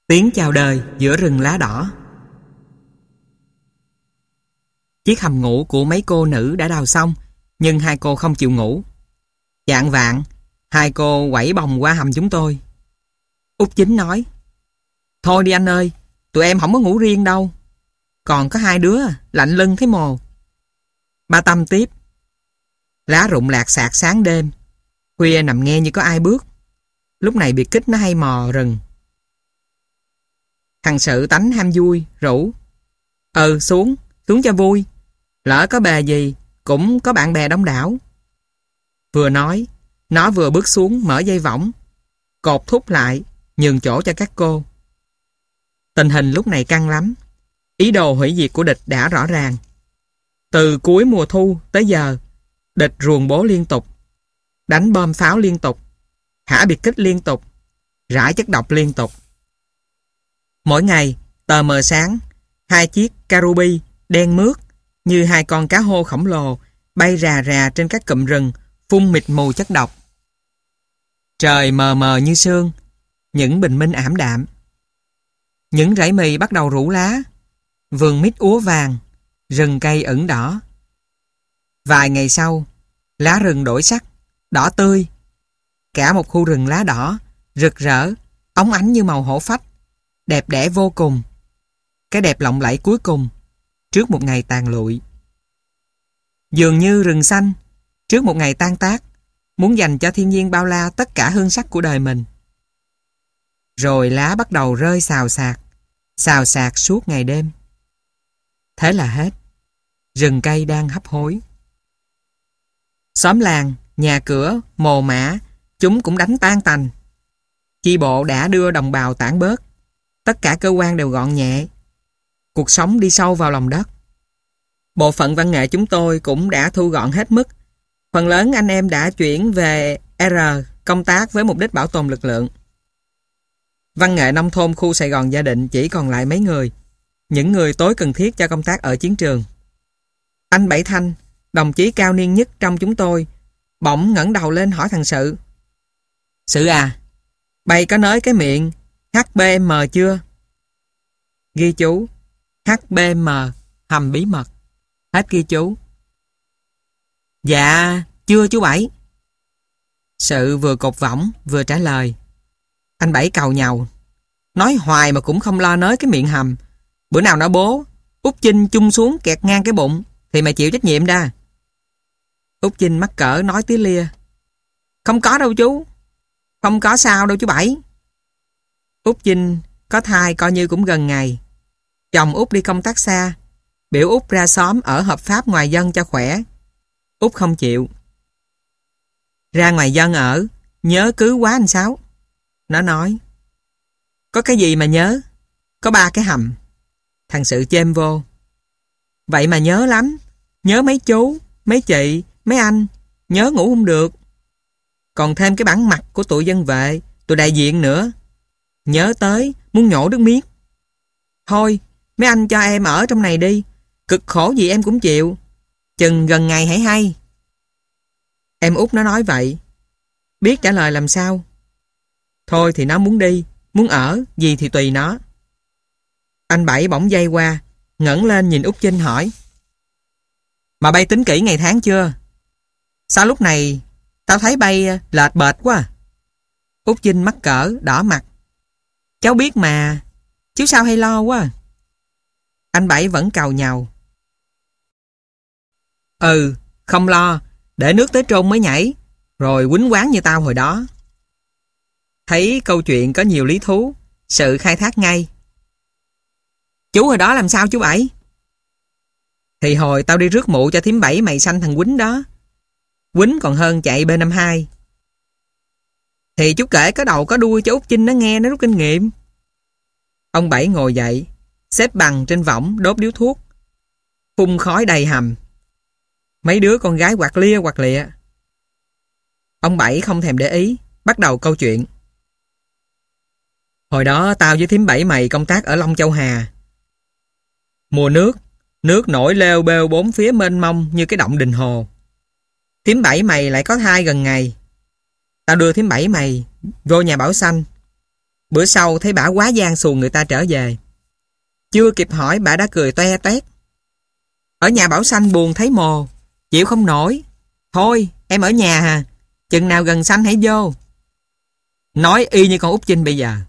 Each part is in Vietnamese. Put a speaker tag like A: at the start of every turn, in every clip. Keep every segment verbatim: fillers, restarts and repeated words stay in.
A: Tiếng chào đời giữa rừng lá đỏ. Chiếc hầm ngủ của mấy cô nữ đã đào xong, nhưng hai cô không chịu ngủ. Chạng vạng, hai cô quẩy bồng qua hầm chúng tôi. Út Chính nói: "Thôi đi anh ơi, tụi em không có ngủ riêng đâu. Còn có hai đứa, lạnh lưng thấy mồ." Ba Tâm tiếp: "Lá rụng lạc xạc sáng đêm, khuya nằm nghe như có ai bước. Lúc này biệt kích nó hay mò rừng." Thằng Sự tánh ham vui, rủ: "Ừ xuống, xuống cho vui. Lỡ có bè gì, cũng có bạn bè đông đảo." Vừa nói, nó vừa bước xuống mở dây võng, cột thúc lại, nhường chỗ cho các cô. Tình hình lúc này căng lắm. Ý đồ hủy diệt của địch đã rõ ràng. Từ cuối mùa thu tới giờ, địch ruồng bố liên tục, đánh bom pháo liên tục, thả biệt kích liên tục, rải chất độc liên tục. Mỗi ngày, tờ mờ sáng, hai chiếc Karubi đen mướt như hai con cá hô khổng lồ bay rà rà trên các cụm rừng, phun mịt mù chất độc. Trời mờ mờ như sương, những bình minh ảm đạm. Những rẫy mì bắt đầu rủ lá, vườn mít úa vàng, rừng cây ửng đỏ. Vài ngày sau, lá rừng đổi sắc, đỏ tươi. Cả một khu rừng lá đỏ, rực rỡ, óng ánh như màu hổ phách, đẹp đẽ vô cùng. Cái đẹp lộng lẫy cuối cùng, trước một ngày tàn lụi. Dường như rừng xanh, trước một ngày tan tác, muốn dành cho thiên nhiên bao la tất cả hương sắc của đời mình. Rồi lá bắt đầu rơi xào xạc, xào xạc suốt ngày đêm. Thế là hết. Rừng cây đang hấp hối. Xóm làng, nhà cửa, mồ mả, chúng cũng đánh tan tành. Chi bộ đã đưa đồng bào tản bớt. Tất cả cơ quan đều gọn nhẹ. Cuộc sống đi sâu vào lòng đất. Bộ phận văn nghệ chúng tôi cũng đã thu gọn hết mức. Phần lớn anh em đã chuyển về R công tác với mục đích bảo tồn lực lượng. Văn nghệ nông thôn khu Sài Gòn Gia Định chỉ còn lại mấy người, những người tối cần thiết cho công tác ở chiến trường. Anh Bảy Thanh, đồng chí cao niên nhất trong chúng tôi, bỗng ngẩng đầu lên hỏi thằng Sự: "Sự à, bay có nới cái miệng hát bê em em chưa?" Ghi chú: hát bê em em, hầm bí mật. Hết ghi chú. "Dạ, chưa chú Bảy." Sự vừa cột võng vừa trả lời. Anh Bảy càu nhàu: "Nói hoài mà cũng không lo nới cái miệng hầm. Bữa nào nó bố Út Chinh chung xuống kẹt ngang cái bụng thì mày chịu trách nhiệm đa." Út Chinh mắc cỡ nói tía lia: "Không có đâu chú. Không có sao đâu chú Bảy." Út Chinh có thai coi như cũng gần ngày. Chồng Út đi công tác xa, biểu Út ra xóm ở hợp pháp ngoài dân cho khỏe. Út không chịu. "Ra ngoài dân ở, nhớ cứ quá anh Sáu." Nó nói. "Có cái gì mà nhớ? Có ba cái hầm." Thằng Sự chêm vô: "Vậy mà nhớ lắm. Nhớ mấy chú, mấy chị, mấy anh. Nhớ ngủ không được. Còn thêm cái bản mặt của tụi dân vệ, tụi đại diện nữa. Nhớ tới, muốn nhổ nước miếng. Thôi, mấy anh cho em ở trong này đi. Cực khổ gì em cũng chịu. Chừng gần ngày hãy hay." Em Út nó nói vậy. Biết trả lời làm sao. Thôi thì nó muốn đi, muốn ở, gì thì tùy nó. Anh Bảy bỗng dây qua, ngẩng lên nhìn Út Chinh hỏi: "Mà bay tính kỹ ngày tháng chưa? Sao lúc này tao thấy bay lệch bệch quá à?" Út Chinh mắc cỡ, đỏ mặt: "Cháu biết mà, chứ sao hay lo quá à?" Anh Bảy vẫn càu nhàu: "Ừ, không lo, để nước tới trôn mới nhảy, rồi quýnh quán như tao hồi đó." Thấy câu chuyện có nhiều lý thú, Sự khai thác ngay: "Chú hồi đó làm sao chú Bảy?" "Thì hồi tao đi rước mụ cho thím Bảy mày sanh thằng Quýnh đó. Quýnh còn hơn chạy B năm hai. Thì chú kể có đầu có đuôi cho Út Chinh nó nghe, nó rút kinh nghiệm." Ông Bảy ngồi dậy, xếp bằng trên võng đốt điếu thuốc, phun khói đầy hầm. Mấy đứa con gái quạt lia quạt lịa. Ông Bảy không thèm để ý, bắt đầu câu chuyện: "Hồi đó tao với thím Bảy mày công tác ở Long Châu Hà. Mùa nước, nước nổi lêu bêu bốn phía mênh mông như cái động đình hồ. Thím Bảy mày lại có thai gần ngày. Tao đưa thím Bảy mày vô nhà Bảo Xanh. Bữa sau thấy bả quá gian xuồng người ta trở về. Chưa kịp hỏi bả đã cười toe toét. Ở nhà Bảo Xanh buồn thấy mồ, chịu không nổi. Thôi em ở nhà hà, chừng nào gần xanh hãy vô. Nói y như con Út Chinh bây giờ.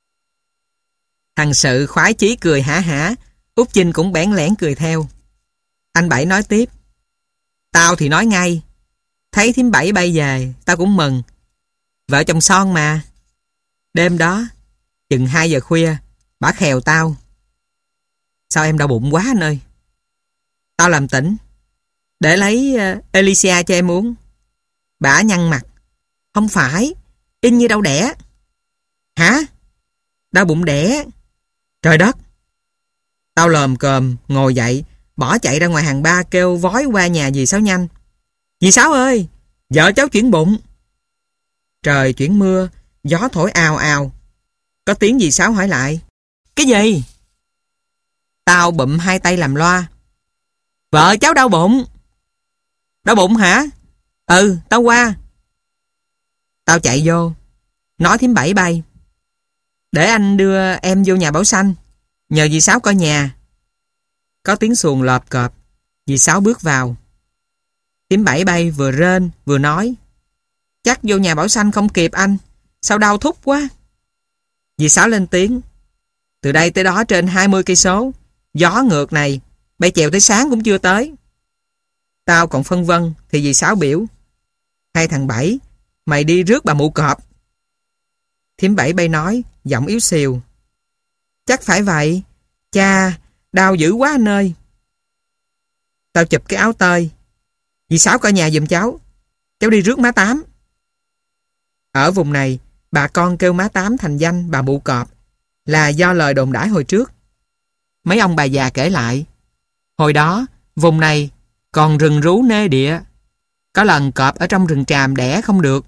A: Thằng Sự khoái chí cười hả hả, Út Chinh cũng bẽn lẽn cười theo. Anh Bảy nói tiếp. Tao thì nói ngay, thấy thím Bảy bay về, tao cũng mừng. Vợ chồng son mà. Đêm đó, chừng hai giờ khuya, bả khèo tao. Sao em đau bụng quá anh ơi? Tao làm tỉnh, để lấy uh, Elysia cho em uống. Bả nhăn mặt. Không phải, y như đau đẻ. Hả? Đau bụng đẻ? Trời đất! Tao lồm cồm, ngồi dậy, bỏ chạy ra ngoài hàng ba kêu vói qua nhà dì Sáu nhanh. Dì Sáu ơi, vợ cháu chuyển bụng. Trời chuyển mưa, gió thổi ào ào. Có tiếng dì Sáu hỏi lại. Cái gì? Tao bụm hai tay làm loa. Vợ cháu đau bụng. Đau bụng hả? Ừ, tao qua. Tao chạy vô, nói thím Bảy bay. Để anh đưa em vô nhà Bảo Xanh, nhờ dì Sáu coi nhà. Có tiếng xuồng lợp cọp, dì Sáu bước vào. Thím Bảy bay vừa rên vừa nói. Chắc vô nhà Bảo Xanh không kịp anh, sao đau thúc quá. Dì Sáu lên tiếng. Từ đây tới đó trên hai mươi cây số, gió ngược này, bay chèo tới sáng cũng chưa tới. Tao còn phân vân thì dì Sáu biểu. Hai thằng Bảy, mày đi rước bà mụ cọp. Thím Bảy bay nói, giọng yếu xìu. Chắc phải vậy. Cha, đau dữ quá anh ơi. Tao chụp cái áo tơi. Dì Sáu coi nhà giùm cháu. Cháu đi rước má Tám. Ở vùng này, bà con kêu má Tám thành danh bà mụ cọp là do lời đồn đãi hồi trước. Mấy ông bà già kể lại. Hồi đó, vùng này còn rừng rú nê địa. Có lần cọp ở trong rừng tràm đẻ không được.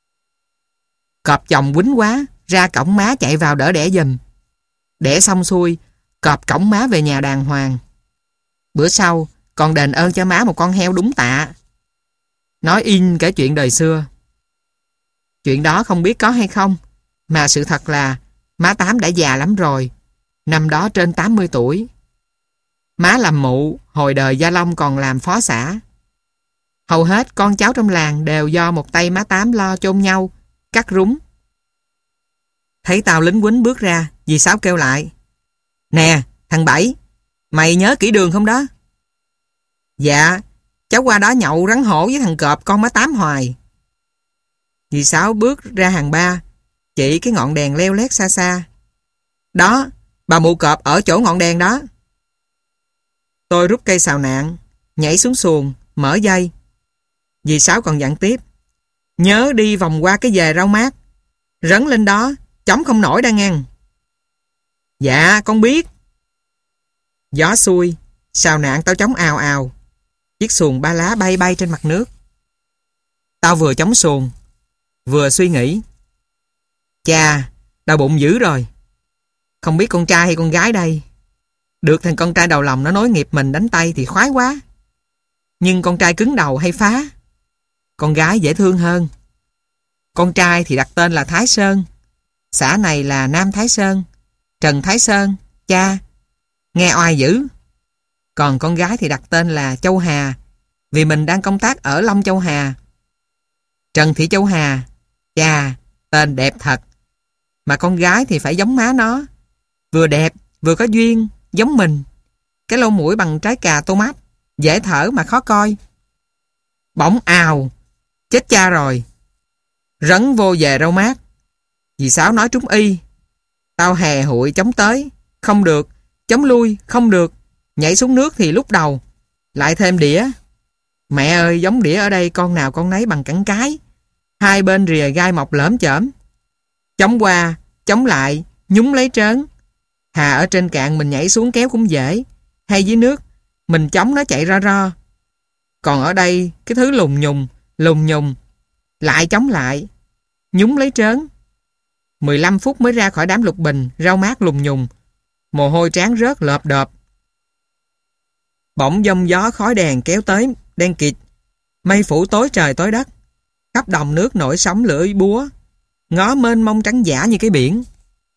A: Cọp chồng quýnh quá, ra cổng má chạy vào đỡ đẻ giùm. Đẻ xong xuôi, cọp cổng má về nhà đàng hoàng. Bữa sau, còn đền ơn cho má một con heo đúng tạ. Nói in kể chuyện đời xưa. Chuyện đó không biết có hay không, mà sự thật là má Tám đã già lắm rồi, năm đó trên tám mươi tuổi. Má làm mụ, hồi đời Gia Long còn làm phó xã. Hầu hết con cháu trong làng đều do một tay má Tám lo chôn nhau, cắt rúng. Thấy tao lính quýnh bước ra, dì Sáu kêu lại. Nè, thằng Bảy, mày nhớ kỹ đường không đó? Dạ, cháu qua đó nhậu rắn hổ với thằng cọp con má Tám hoài. Dì Sáu bước ra hàng ba, chỉ cái ngọn đèn leo lét xa xa. Đó, bà mụ cọp ở chỗ ngọn đèn đó. Tôi rút cây xào nạn, nhảy xuống xuồng, mở dây. Dì Sáu còn dặn tiếp. Nhớ đi vòng qua cái dề rau mát, rấn lên đó, chống không nổi đã ngang. Dạ, con biết. Gió xuôi, xào nạn tao chống ào ào. Chiếc xuồng ba lá bay bay trên mặt nước. Tao vừa chống xuồng, vừa suy nghĩ. Chà, đau bụng dữ rồi. Không biết con trai hay con gái đây. Được thằng con trai đầu lòng nó nối nghiệp mình đánh tay thì khoái quá. Nhưng con trai cứng đầu hay phá. Con gái dễ thương hơn. Con trai thì đặt tên là Thái Sơn. Xã này là Nam Thái Sơn, Trần Thái Sơn, cha. Nghe oai dữ. Còn con gái thì đặt tên là Châu Hà, vì mình đang công tác ở Long Châu Hà. Trần Thị Châu Hà. Chà, tên đẹp thật. Mà con gái thì phải giống má nó. Vừa đẹp, vừa có duyên, giống mình. Cái lông mũi bằng trái cà tomat, dễ thở mà khó coi. Bỗng ào, chết cha rồi. Rấn vô về rau mát. Dì Sáu nói trúng y. Tao hè hụi chống tới, không được. Chống lui, không được. Nhảy xuống nước thì lúc đầu. Lại thêm đĩa. Mẹ ơi, giống đĩa ở đây con nào con nấy bằng cẳng cái. Hai bên rìa gai mọc lởm chởm. Chống qua, chống lại, nhúng lấy trớn. Hà ở trên cạn mình nhảy xuống kéo cũng dễ. Hay dưới nước, mình chống nó chạy ro ro. Còn ở đây, cái thứ lùng nhùng, lùng nhùng. Lại chống lại, nhúng lấy trớn. mười lăm phút mới ra khỏi đám lục bình, rau mát lùng nhùng. Mồ hôi trán rớt lợp đợp. Bỗng giông gió khói đèn kéo tới, đen kịt. Mây phủ tối trời tối đất. Khắp đồng nước nổi sóng lửa búa. Ngó mênh mông trắng giả như cái biển.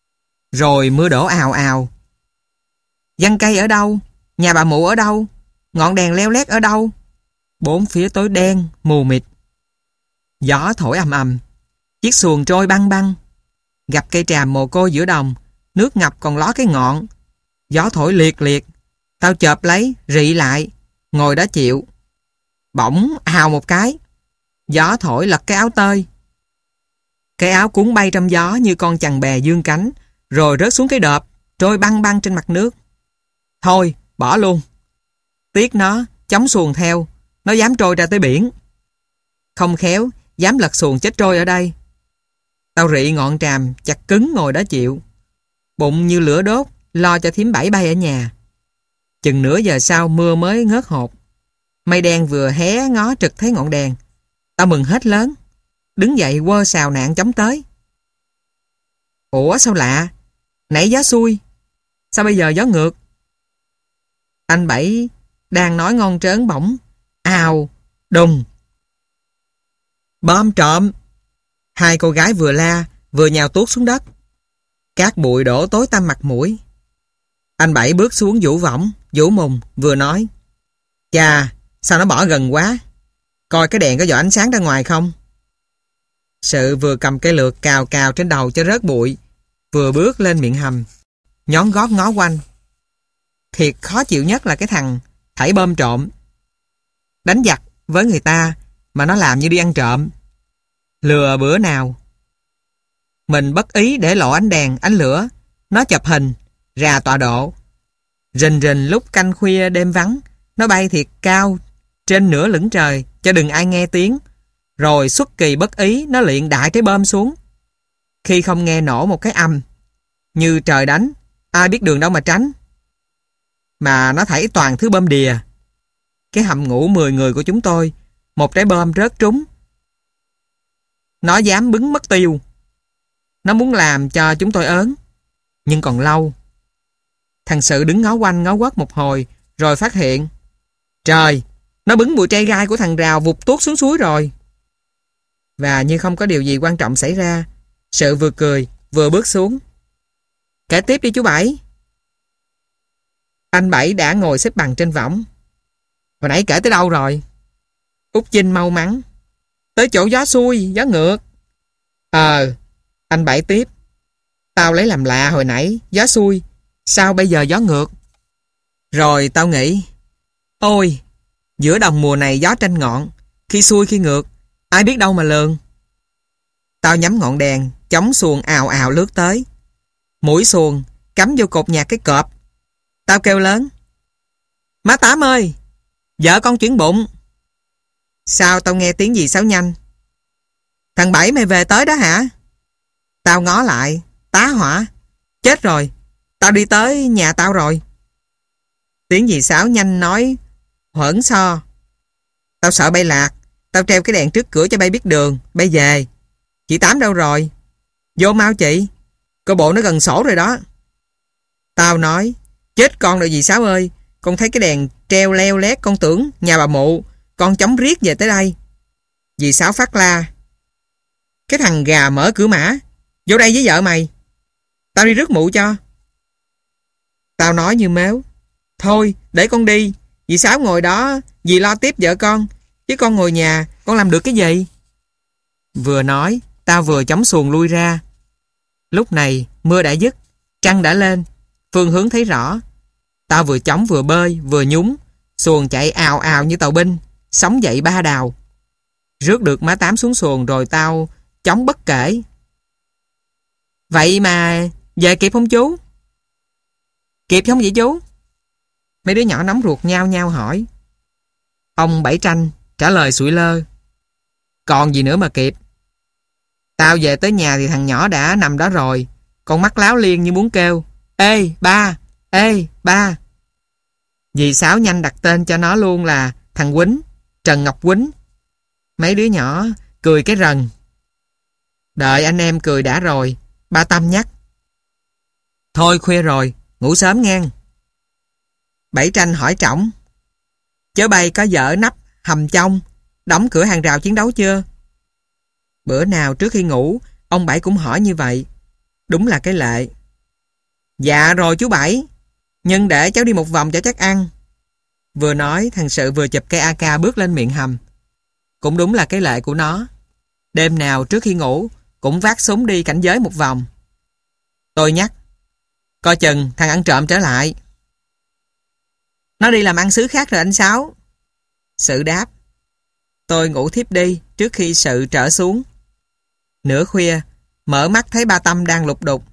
A: Rồi mưa đổ ào ào. Giăng cây ở đâu? Nhà bà mụ ở đâu? Ngọn đèn leo lét ở đâu? Bốn phía tối đen, mù mịt. Gió thổi ầm ầm. Chiếc xuồng trôi băng băng. Gặp cây tràm mồ côi giữa đồng, nước ngập còn ló cái ngọn. Gió thổi liệt liệt. Tao chợp lấy, rị lại, ngồi đó chịu. Bỗng hào một cái. Gió thổi lật cái áo tơi. Cái áo cuốn bay trong gió như con chằn bè dương cánh, rồi rớt xuống cái đợp, trôi băng băng trên mặt nước. Thôi, bỏ luôn. Tiếc nó, chống xuồng theo, nó dám trôi ra tới biển. Không khéo, dám lật xuồng chết trôi ở đây. Tao rị ngọn tràm, chặt cứng ngồi đó chịu. Bụng như lửa đốt, lo cho thím Bảy bay ở nhà. Chừng nửa giờ sau mưa mới ngớt hột. Mây đen vừa hé ngó trực thấy ngọn đèn. Tao mừng hết lớn. Đứng dậy quơ xào nạn chống tới. Ủa sao lạ? Nãy gió xuôi, sao bây giờ gió ngược? Anh Bảy đang nói ngon trớn bỗng ào, đùng. Bom trộm! Hai cô gái vừa la, vừa nhào tuốt xuống đất. Cát bụi đổ tối tăm mặt mũi. Anh Bảy bước xuống vũ võng, vũ mùng, vừa nói: Chà, sao nó bỏ gần quá? Coi cái đèn có dọ ánh sáng ra ngoài không? Sự vừa cầm cây lược cào cào trên đầu cho rớt bụi, vừa bước lên miệng hầm, nhón gót ngó quanh. Thiệt khó chịu nhất là cái thằng thảy bơm trộm. Đánh giặc với người ta mà nó làm như đi ăn trộm. Lừa bữa nào mình bất ý để lộ ánh đèn, ánh lửa, nó chụp hình, rà tọa độ. Rình rình lúc canh khuya đêm vắng, nó bay thiệt cao, trên nửa lửng trời, cho đừng ai nghe tiếng. Rồi xuất kỳ bất ý, nó liệng đại trái bơm xuống. Khi không nghe nổ một cái âm, như trời đánh, ai biết đường đâu mà tránh. Mà nó thảy toàn thứ bơm đìa. Cái hầm ngủ mười người của chúng tôi, một trái bơm rớt trúng. Nó dám bứng mất tiêu. Nó muốn làm cho chúng tôi ớn, nhưng còn lâu. Thằng Sự đứng ngó quanh ngó quất một hồi, rồi phát hiện: Trời, nó bứng bụi trai gai của thằng Rào vụt tuốt xuống suối rồi. Và như không có điều gì quan trọng xảy ra, Sự vừa cười vừa bước xuống. Kể tiếp đi chú Bảy. Anh Bảy đã ngồi xếp bằng trên võng. Hồi nãy kể tới đâu rồi? Út Chinh mau mắn: Tới chỗ gió xuôi, gió ngược. Ờ, anh Bảy tiếp: Tao lấy làm lạ hồi nãy, gió xuôi, sao bây giờ gió ngược? Rồi tao nghĩ: Ôi, giữa đồng mùa này gió tranh ngọn, khi xuôi khi ngược, ai biết đâu mà lường. Tao nhắm ngọn đèn, chống xuồng ào ào lướt tới. Mũi xuồng cắm vô cột nhạc cái cọp. Tao kêu lớn: Má Tám ơi, vợ con chuyển bụng. Sao tao nghe tiếng gì xáo nhanh? Thằng Bảy mày về tới đó hả? Tao ngó lại, tá hỏa. Chết rồi, tao đi tới nhà tao rồi. Tiếng gì xáo nhanh nói hởn so. Tao sợ bay lạc, tao treo cái đèn trước cửa cho bay biết đường, bay về. Chị Tám đâu rồi? Vô mau chị, coi bộ nó gần sổ rồi đó. Tao nói: Chết con rồi dì Sáu ơi, con thấy cái đèn treo leo lét, con tưởng nhà bà mụ, con chống riết về tới đây. Dì Sáu phát la: Cái thằng gà mở cửa mã, vô đây với vợ mày. Tao đi rước mụ cho. Tao nói như mếu: Thôi để con đi, dì Sáu ngồi đó, dì lo tiếp vợ con, chứ con ngồi nhà, con làm được cái gì? Vừa nói, tao vừa chống xuồng lui ra. Lúc này mưa đã dứt, trăng đã lên, phương hướng thấy rõ. Tao vừa chống vừa bơi vừa nhúng, xuồng chạy ào ào như tàu binh, sóng dậy ba đào. Rước được má Tám xuống xuồng rồi tao chống bất kể. Vậy mà về kịp không chú? Kịp không vậy chú? Mấy đứa nhỏ nóng ruột nhao nhao hỏi. Ông Bảy Tranh trả lời sụi lơ: Còn gì nữa mà kịp. Tao về tới nhà thì thằng nhỏ đã nằm đó rồi, con mắt láo liên như muốn kêu: Ê ba, ê ba. Dì Sáu nhanh đặt tên cho nó luôn là thằng Quýnh, Trần Ngọc Quýnh. Mấy đứa nhỏ cười cái rần. Đợi anh em cười đã rồi, ba Tâm nhắc: Thôi khuya rồi, ngủ sớm ngang. Bảy Tranh hỏi trỏng: Chớ bay có vợ nắp hầm trong, đóng cửa hàng rào chiến đấu chưa? Bữa nào trước khi ngủ, ông Bảy cũng hỏi như vậy. Đúng là cái lệ. Dạ rồi chú Bảy, nhưng để cháu đi một vòng cho chắc ăn. Vừa nói thằng Sự vừa chụp cây a ca bước lên miệng hầm. Cũng đúng là cái lệ của nó. Đêm nào trước khi ngủ cũng vác súng đi cảnh giới một vòng. Tôi nhắc, coi chừng thằng ăn trộm trở lại. Nó đi làm ăn xứ khác rồi anh Sáu. Sự đáp. Tôi ngủ thiếp đi trước khi Sự trở xuống. Nửa khuya, mở mắt thấy ba Tâm đang lục đục.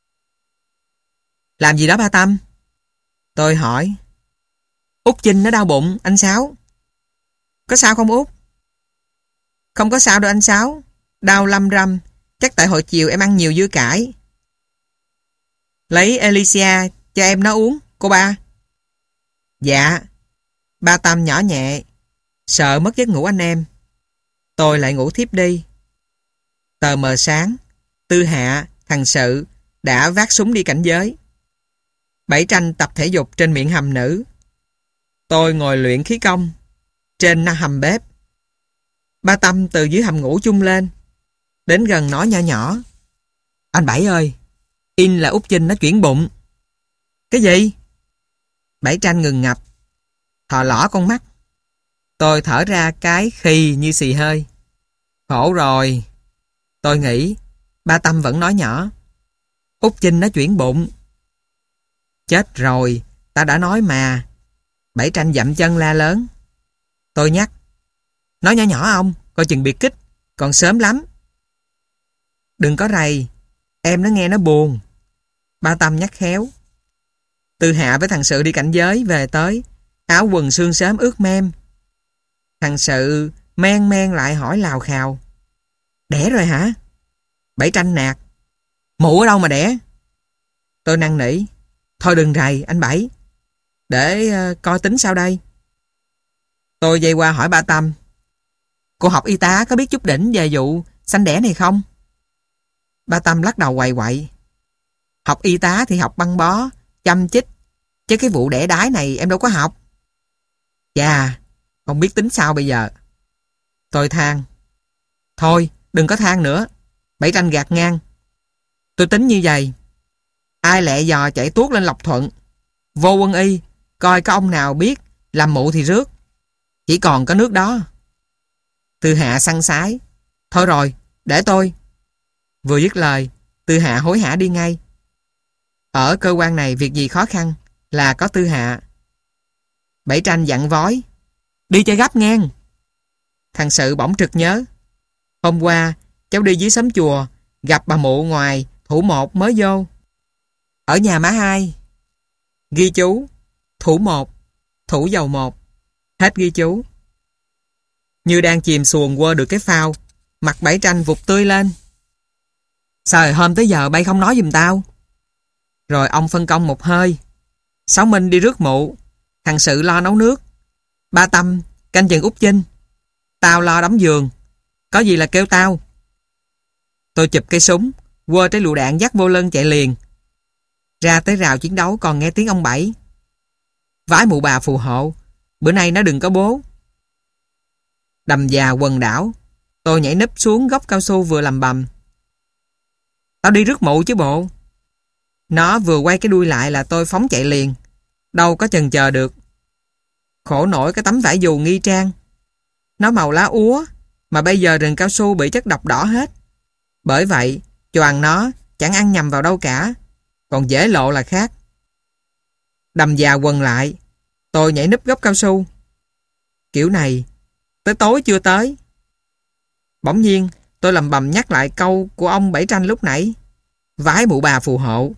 A: Làm gì đó ba Tâm? Tôi hỏi. Út Chinh nó đau bụng, anh Sáu. Có sao không Út? Không có sao đâu anh Sáu. Đau lâm râm, chắc tại hồi chiều em ăn nhiều dưa cải. Lấy Elysia cho em nó uống, cô ba. Dạ. Ba Tâm nhỏ nhẹ, sợ mất giấc ngủ anh em. Tôi lại ngủ thiếp đi. Tờ mờ sáng, Tư Hạ, thằng Sự đã vác súng đi cảnh giới. Bảy Tranh tập thể dục trên miệng hầm nữ. Tôi ngồi luyện khí công trên na hầm bếp. Ba Tâm từ dưới hầm ngủ chung lên, đến gần nói nhỏ nhỏ. Anh Bảy ơi, in là Út Chinh nó chuyển bụng. Cái gì? Bảy Tranh ngừng ngập, thò lỏ con mắt. Tôi thở ra cái khì như xì hơi. Khổ rồi. Tôi nghĩ. Ba Tâm vẫn nói nhỏ. Út Chinh nó chuyển bụng. Chết rồi, ta đã nói mà. Bảy Tranh dậm chân la lớn. Tôi nhắc. Nói nhỏ nhỏ ông, coi chừng biệt kích, còn sớm lắm. Đừng có rầy, em nó nghe nó buồn. Ba Tâm nhắc khéo. Tư Hạ với thằng Sự đi cảnh giới về tới, áo quần sương sớm ướt mem. Thằng Sự men men lại hỏi lào khào. Đẻ rồi hả? Bảy Tranh nạt. Mụ ở đâu mà đẻ? Tôi năn nỉ. Thôi đừng rầy anh Bảy, để uh, coi tính sao đây. Tôi dây qua hỏi ba Tâm. Cô học y tá có biết chút đỉnh về vụ sanh đẻ này không? Ba Tâm lắc đầu quậy quậy. Học y tá thì học băng bó, chăm chích, chứ cái vụ đẻ đái này em đâu có học. Chà, không biết tính sao bây giờ. Tôi than. Thôi, đừng có than nữa. Bảy Tranh gạt ngang. Tôi tính như vậy. Ai lẹ dò chạy tuốt lên Lộc Thuận, vô quân y, coi có ông nào biết làm mụ thì rước. Chỉ còn có nước đó. Tư Hạ săn sái. Thôi rồi, để tôi. Vừa dứt lời, Tư Hạ hối hả đi ngay. Ở cơ quan này việc gì khó khăn là có Tư Hạ. Bảy Tranh dặn vói. Đi cho gấp ngang. Thằng Sự bỗng trực nhớ. Hôm qua, cháu đi dưới xóm chùa, gặp bà mụ ngoài thủ một mới vô. Ở nhà má hai. Ghi chú. Thủ một. Thủ dầu một. Hết ghi chú. Như đang chìm xuồng quơ được cái phao, mặt Bảy Tranh vụt tươi lên. Sao hôm tới giờ bay không nói giùm tao? Rồi ông phân công một hơi. Sáu Minh đi rước mụ, thằng Sự lo nấu nước, ba Tâm canh chừng Út Chinh, tao lo đóng giường. Có gì là kêu tao. Tôi chụp cây súng, quơ trái lựu đạn dắt vô lưng chạy liền. Ra tới rào chiến đấu còn nghe tiếng ông Bảy. Vái mụ bà phù hộ, bữa nay nó đừng có bố. Đầm già quần đảo, tôi nhảy nấp xuống gốc cao su vừa làm bầm. Tao đi rước mụ chứ bộ. Nó vừa quay cái đuôi lại là tôi phóng chạy liền, đâu có chần chờ được. Khổ nổi cái tấm vải dù nghi trang. Nó màu lá úa, mà bây giờ rừng cao su bị chất độc đỏ hết. Bởi vậy, choàng nó chẳng ăn nhầm vào đâu cả, còn dễ lộ là khác. Đầm già quần lại, tôi nhảy núp gốc cao su. Kiểu này, tới tối chưa tới. Bỗng nhiên, tôi lầm bầm nhắc lại câu của ông Bảy Tranh lúc nãy. Vái mụ bà phù hộ.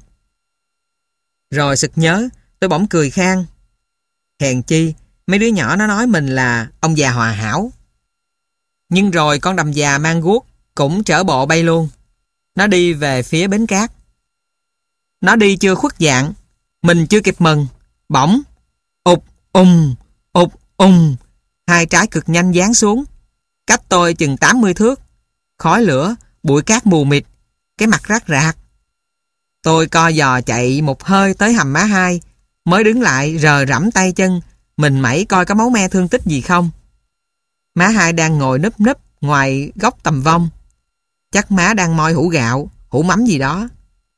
A: Rồi sực nhớ, tôi bỗng cười khang. Hèn chi, mấy đứa nhỏ nó nói mình là ông già hòa hảo. Nhưng rồi con đầm già mang guốc cũng trở bộ bay luôn. Nó đi về phía bến cát. Nó đi chưa khuất dạng, mình chưa kịp mừng. Bỗng, ụt ùng, ụt ùng, hai trái cực nhanh giáng xuống. Cách tôi chừng tám mươi thước. Khói lửa, bụi cát mù mịt, cái mặt rát rạc. Tôi co giò chạy một hơi tới hầm má hai, mới đứng lại rờ rẫm tay chân, mình mẩy coi có máu me thương tích gì không. Má hai đang ngồi núp núp ngoài góc tầm vong. Chắc má đang moi hũ gạo, hũ mắm gì đó.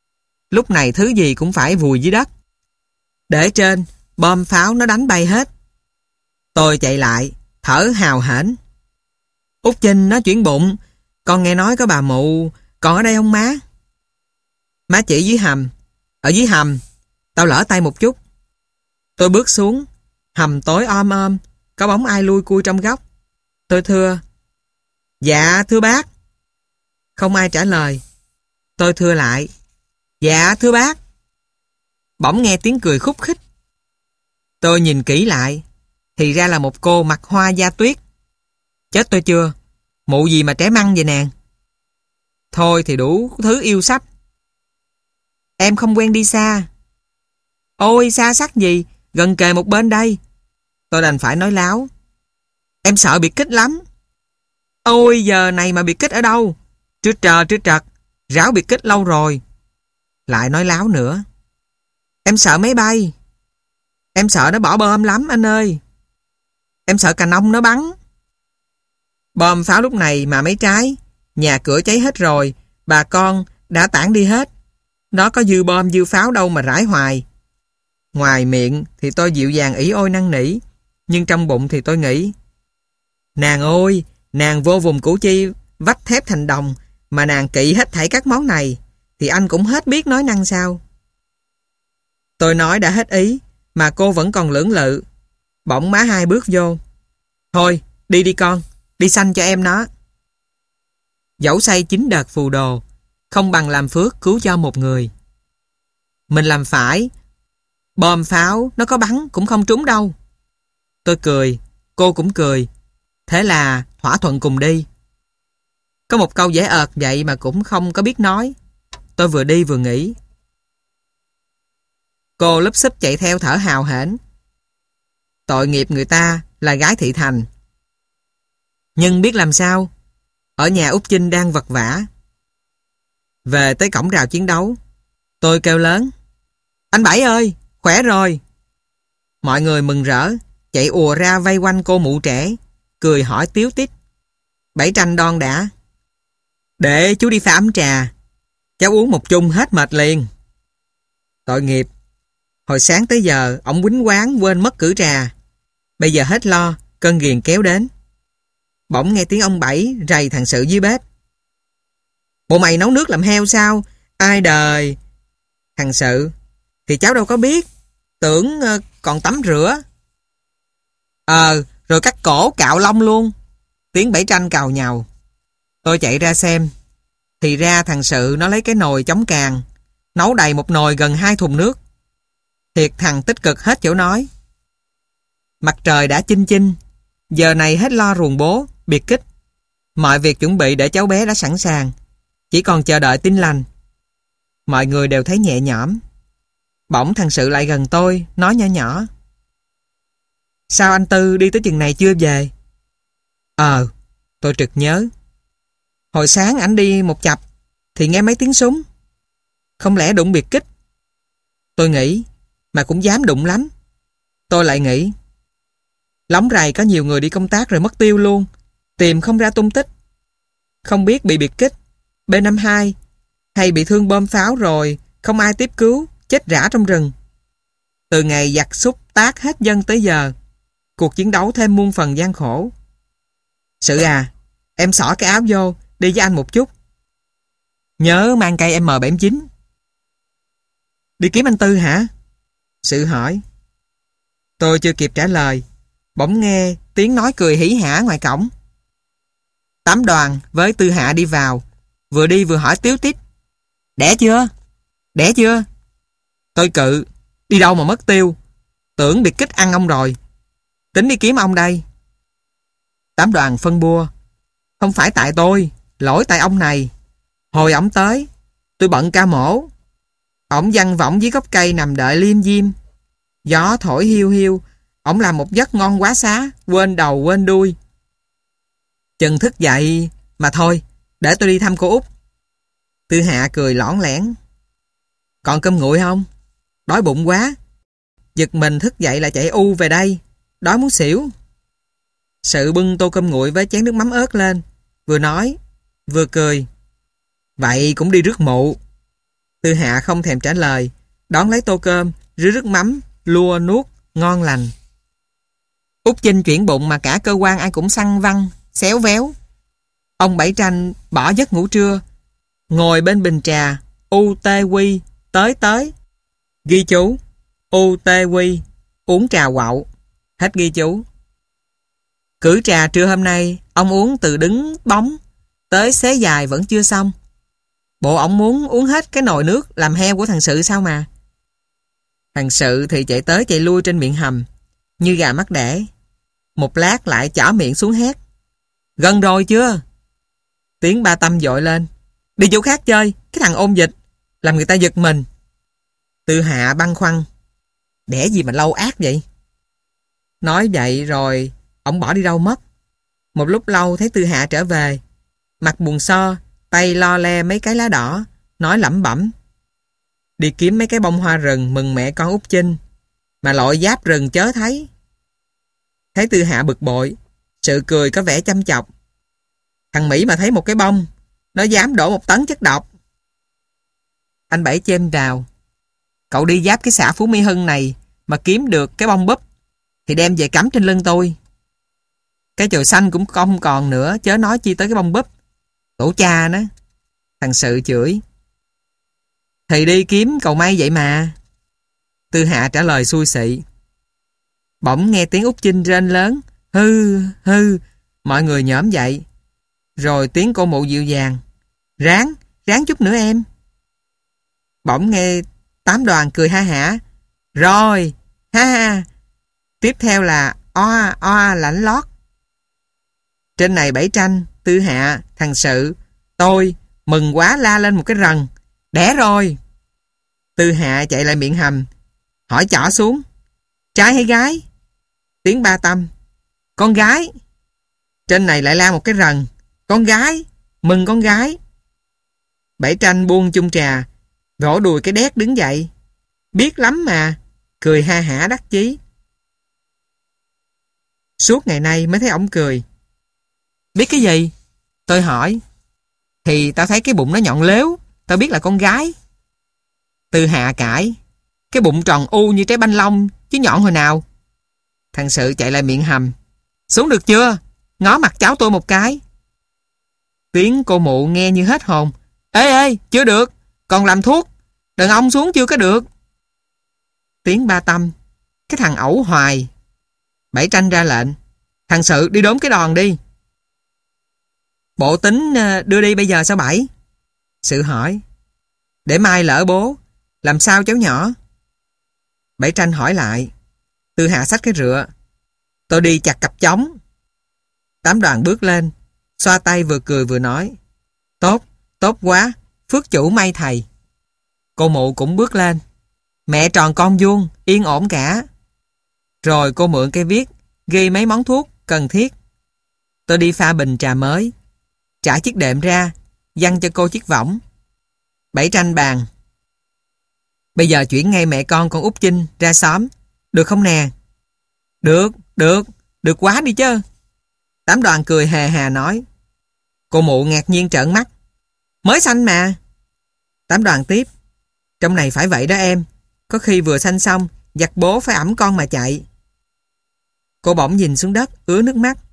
A: Lúc này thứ gì cũng phải vùi dưới đất. Để trên, bom pháo nó đánh bay hết. Tôi chạy lại, thở hào hển. Út Chinh nó chuyển bụng. Con nghe nói có bà mụ còn ở đây không má? Má chỉ dưới hầm. Ở dưới hầm, tao lỡ tay một chút. Tôi bước xuống. Hầm tối om om, có bóng ai lui cui trong góc. Tôi thưa: Dạ thưa bác. Không ai trả lời. Tôi thưa lại: Dạ thưa bác. Bỗng nghe tiếng cười khúc khích. Tôi nhìn kỹ lại, thì ra là một cô mặc hoa da tuyết. Chết tôi chưa, mụ gì mà trẻ măng vậy nè. Thôi thì đủ thứ yêu sách. Em không quen đi xa. Ôi xa sắc gì, gần kề một bên đây. Tôi đành phải nói láo: Em sợ biệt kích lắm. Ôi giờ này mà biệt kích ở đâu? Trưa trờ trưa trật, ráo biệt kích lâu rồi. Lại nói láo nữa: Em sợ máy bay. Em sợ nó bỏ bom lắm anh ơi. Em sợ cà nông nó bắn. Bom pháo lúc này mà mấy trái, nhà cửa cháy hết rồi, bà con đã tản đi hết. Nó có dư bom dư pháo đâu mà rải hoài. Ngoài miệng thì tôi dịu dàng ỷ ôi năn nỉ, nhưng trong bụng thì tôi nghĩ: Nàng ơi, nàng vô vùng Củ Chi vách thép thành đồng mà nàng kỵ hết thảy các món này, thì anh cũng hết biết nói năng sao. Tôi nói đã hết ý mà cô vẫn còn lưỡng lự. Bỗng má hai bước vô: Thôi đi đi con, đi xanh cho em nó. Dẫu say chín đợt phù đồ, không bằng làm phước cứu cho một người. Mình làm phải. Bom pháo nó có bắn cũng không trúng đâu. Tôi cười, cô cũng cười. Thế là thỏa thuận cùng đi. Có một câu dễ ợt vậy mà cũng không có biết nói. Tôi vừa đi vừa nghĩ. Cô lúp xúp chạy theo thở hào hển. Tội nghiệp người ta là gái thị thành. Nhưng biết làm sao, ở nhà Út Chinh đang vật vã. Về tới cổng rào chiến đấu, tôi kêu lớn: Anh Bảy ơi, khỏe rồi. Mọi người mừng rỡ, chạy ùa ra vây quanh cô mụ trẻ, cười hỏi tíu tít. Bảy tranh đon đã: Để chú đi pha ấm trà, cháu uống một chung hết mệt liền. Tội nghiệp, hồi sáng tới giờ ổng quýnh quán quên mất cử trà. Bây giờ hết lo, cơn ghiền kéo đến. Bỗng nghe tiếng ông Bảy rầy thằng Sự dưới bếp: Bộ mày nấu nước làm heo sao? Ai đời. Thằng Sự: Thì cháu đâu có biết, tưởng uh, còn tắm rửa. Ờ, rồi cắt cổ cạo lông luôn. Tiếng Bảy tranh cào nhàu. Tôi chạy ra xem, thì ra thằng Sự nó lấy cái nồi chống càn, nấu đầy một nồi gần hai thùng nước. Thiệt thằng tích cực hết chỗ nói. Mặt trời đã chinh chinh, giờ này hết lo ruồng bố, biệt kích. Mọi việc chuẩn bị để cháu bé đã sẵn sàng, chỉ còn chờ đợi tin lành. Mọi người đều thấy nhẹ nhõm. Bỗng thằng Sự lại gần tôi, nói nhỏ nhỏ: Sao anh Tư đi tới chừng này chưa về? Ờ, tôi trực nhớ. Hồi sáng ảnh đi một chập thì nghe mấy tiếng súng. Không lẽ đụng biệt kích? Tôi nghĩ, mà cũng dám đụng lắm. Tôi lại nghĩ, Lóng Rày có nhiều người đi công tác rồi mất tiêu luôn, tìm không ra tung tích. Không biết bị biệt kích, B năm mươi hai, hay bị thương bom pháo rồi không ai tiếp cứu, chết rã trong rừng. Từ ngày giặc xúc tác hết dân tới giờ, cuộc chiến đấu thêm muôn phần gian khổ. Sự à, em xỏ cái áo vô, đi với anh một chút. Nhớ mang cây M bảy chín. Đi kiếm anh Tư hả? Sự hỏi. Tôi chưa kịp trả lời, bỗng nghe tiếng nói cười hỉ hả ngoài cổng. Tám Đoàn với Tư Hạ đi vào, vừa đi vừa hỏi tíu tít: Đẻ chưa? Đẻ chưa? Tôi cự: Đi đâu mà mất tiêu, tưởng biệt kích ăn ông rồi, tính đi kiếm ông đây. Tám Đoàn phân bua: Không phải tại tôi, lỗi tại ông này. Hồi ổng tới, tôi bận ca mổ. Ổng văn võng dưới gốc cây nằm đợi liêm diêm. Gió thổi hiu hiu, ổng làm một giấc ngon quá xá, quên đầu quên đuôi. Chừng thức dậy, mà thôi, để tôi đi thăm cô Út. Tư Hạ cười lõn lẻn: Còn cơm nguội không? Đói bụng quá. Giật mình thức dậy là chạy u về đây, đói muốn xỉu. Sự bưng tô cơm nguội với chén nước mắm ớt lên, vừa nói vừa cười: Vậy cũng đi rước mụ. Tư Hạ không thèm trả lời, đón lấy tô cơm, rưới nước mắm, lua nuốt, ngon lành. Út Chinh chuyển bụng mà cả cơ quan ai cũng săn văng, xéo véo. Ông Bảy Tranh bỏ giấc ngủ trưa, ngồi bên bình trà, u tê quy, tới tới. Ghi chú, u tê quy, uống trà quậu. Hết ghi chú. Cử trà trưa hôm nay, ông uống từ đứng bóng, tới xế dài vẫn chưa xong. Bộ ông muốn uống hết cái nồi nước làm heo của thằng Sự sao mà. Thằng Sự thì chạy tới chạy lui trên miệng hầm, như gà mắc đẻ. Một lát lại chỏ miệng xuống hét. Gần rồi chưa? Tiếng Ba Tâm dội lên. Đi chỗ khác chơi, cái thằng ôn dịch, làm người ta giật mình. Tư Hạ băn khoăn. Đẻ gì mà lâu ác vậy? Nói vậy rồi, ông bỏ đi đâu mất. Một lúc lâu thấy Tư Hạ trở về, mặt buồn so, tay lo le mấy cái lá đỏ, nói lẩm bẩm. Đi kiếm mấy cái bông hoa rừng mừng mẹ con Út Chinh, mà lội giáp rừng chớ thấy. Thấy Tư Hạ bực bội, Sự cười có vẻ chăm chọc. Thằng Mỹ mà thấy một cái bông, nó dám đổ một tấn chất độc. Anh Bảy chêm vào. Cậu đi giáp cái xã Phú Mỹ Hưng này mà kiếm được cái bông búp thì đem về cắm trên lưng tôi. Cái chồi xanh cũng không còn nữa, chớ nói chi tới cái bông búp. Tổ cha nó. Thằng Sự chửi. Thì đi kiếm cầu may vậy mà. Tư Hạ trả lời xui xị. Bỗng nghe tiếng Út Chinh rên lớn. Hư, hư. Mọi người nhổm dậy. Rồi tiếng cô mụ dịu dàng. Ráng, ráng chút nữa em. Bỗng nghe Tám Đoàn cười ha hả. Rồi, ha ha. Tiếp theo là oa, oa lãnh lót. Trên này Bảy Tranh, Tư Hạ, thằng Sự, tôi mừng quá la lên một cái rần. Đẻ rồi. Tư Hạ chạy lại miệng hầm, hỏi chỏ xuống. Trai hay gái? Tiếng Ba Tâm. Con gái. Trên này lại la một cái rần. Con gái, mừng con gái. Bảy Tranh buông chung trà, vỗ đùi cái đét đứng dậy. Biết lắm mà. Cười ha hả đắc chí. Suốt ngày nay mới thấy ổng cười. Biết cái gì? Tôi hỏi. Thì tao thấy cái bụng nó nhọn lếu, tao biết là con gái. Tư Hạ cãi. Cái bụng tròn u như trái banh long, chứ nhọn hồi nào. Thằng Sự chạy lại miệng hầm. Xuống được chưa? Ngó mặt cháu tôi một cái. Tiếng cô mụ nghe như hết hồn. Ê ê, chưa được, còn làm thuốc. Đàn ông xuống chưa có được. Tiếng Ba Tâm. Cái thằng ẩu hoài. Bảy Tranh ra lệnh. Thằng Sự đi đốn cái đòn đi. Bộ tính đưa đi bây giờ sao Bảy? Sự hỏi. Để mai lỡ bố. Làm sao cháu nhỏ? Bảy Tranh hỏi lại. Tư Hạ xách cái rựa. Tôi đi chặt cặp trống. Tám Đoàn bước lên, xoa tay vừa cười vừa nói. Tốt, tốt quá, phước chủ may thầy. Cô mụ cũng bước lên. Mẹ tròn con vuông, yên ổn cả. Rồi cô mượn cây viết, ghi mấy món thuốc cần thiết. Tôi đi pha bình trà mới, trả chiếc đệm ra, dăng cho cô chiếc võng. Bảy Tranh bàn. Bây giờ chuyển ngay mẹ con con Út Chinh ra xóm, được không nè? Được, được, được quá đi chứ. Tám Đoàn cười hề hà nói. Cô mụ ngạc nhiên trợn mắt. Mới sanh mà. Tám Đoàn tiếp. Trong này phải vậy đó em. Có khi vừa sanh xong, giặt bố phải ẵm con mà chạy. Cô bỗng nhìn xuống đất, ứa nước mắt.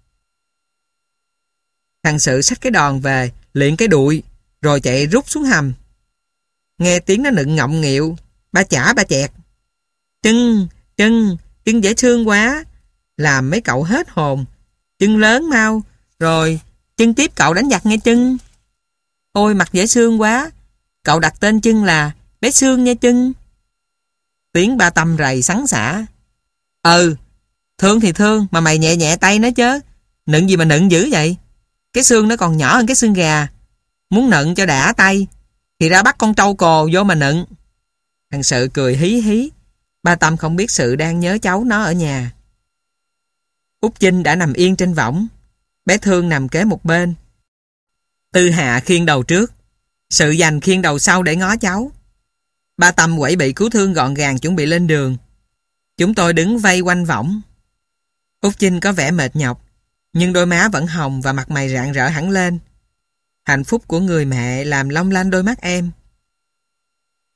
A: Thằng Sự xách cái đòn về, liền cái đụi, rồi chạy rút xuống hầm. Nghe tiếng nó nựng ngọng nghịu. Ba chả ba chẹt. Chân, chân, chân dễ thương quá. Làm mấy cậu hết hồn. Chân lớn mau. Rồi chân tiếp cậu đánh giặc nghe chân. Ôi mặt dễ thương quá. Cậu đặt tên chân là bé Sương nha chân. Tiếng Ba Tâm rầy sắn xả. Ừ, thương thì thương, mà mày nhẹ nhẹ tay nó chứ. Nựng gì mà nựng dữ vậy? Cái xương nó còn nhỏ hơn cái xương gà. Muốn nựng cho đã tay thì ra bắt con trâu cồ vô mà nựng. Thằng Sự cười hí hí. Ba Tâm không biết Sự đang nhớ cháu nó ở nhà. Út Chinh đã nằm yên trên võng. Bé Thương nằm kế một bên. Tư Hạ khiêng đầu trước, Sự dành khiêng đầu sau để ngó cháu. Ba Tâm quẩy bị cứu thương gọn gàng chuẩn bị lên đường. Chúng tôi đứng vây quanh võng. Út Chinh có vẻ mệt nhọc, nhưng đôi má vẫn hồng và mặt mày rạng rỡ hẳn lên. Hạnh phúc của người mẹ làm long lanh đôi mắt em.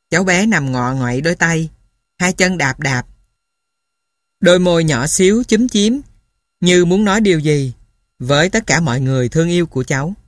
A: Cháu bé nằm ngọ ngoậy đôi tay, hai chân đạp đạp. Đôi môi nhỏ xíu chúm chím, như muốn nói điều gì với tất cả mọi người thương yêu của cháu.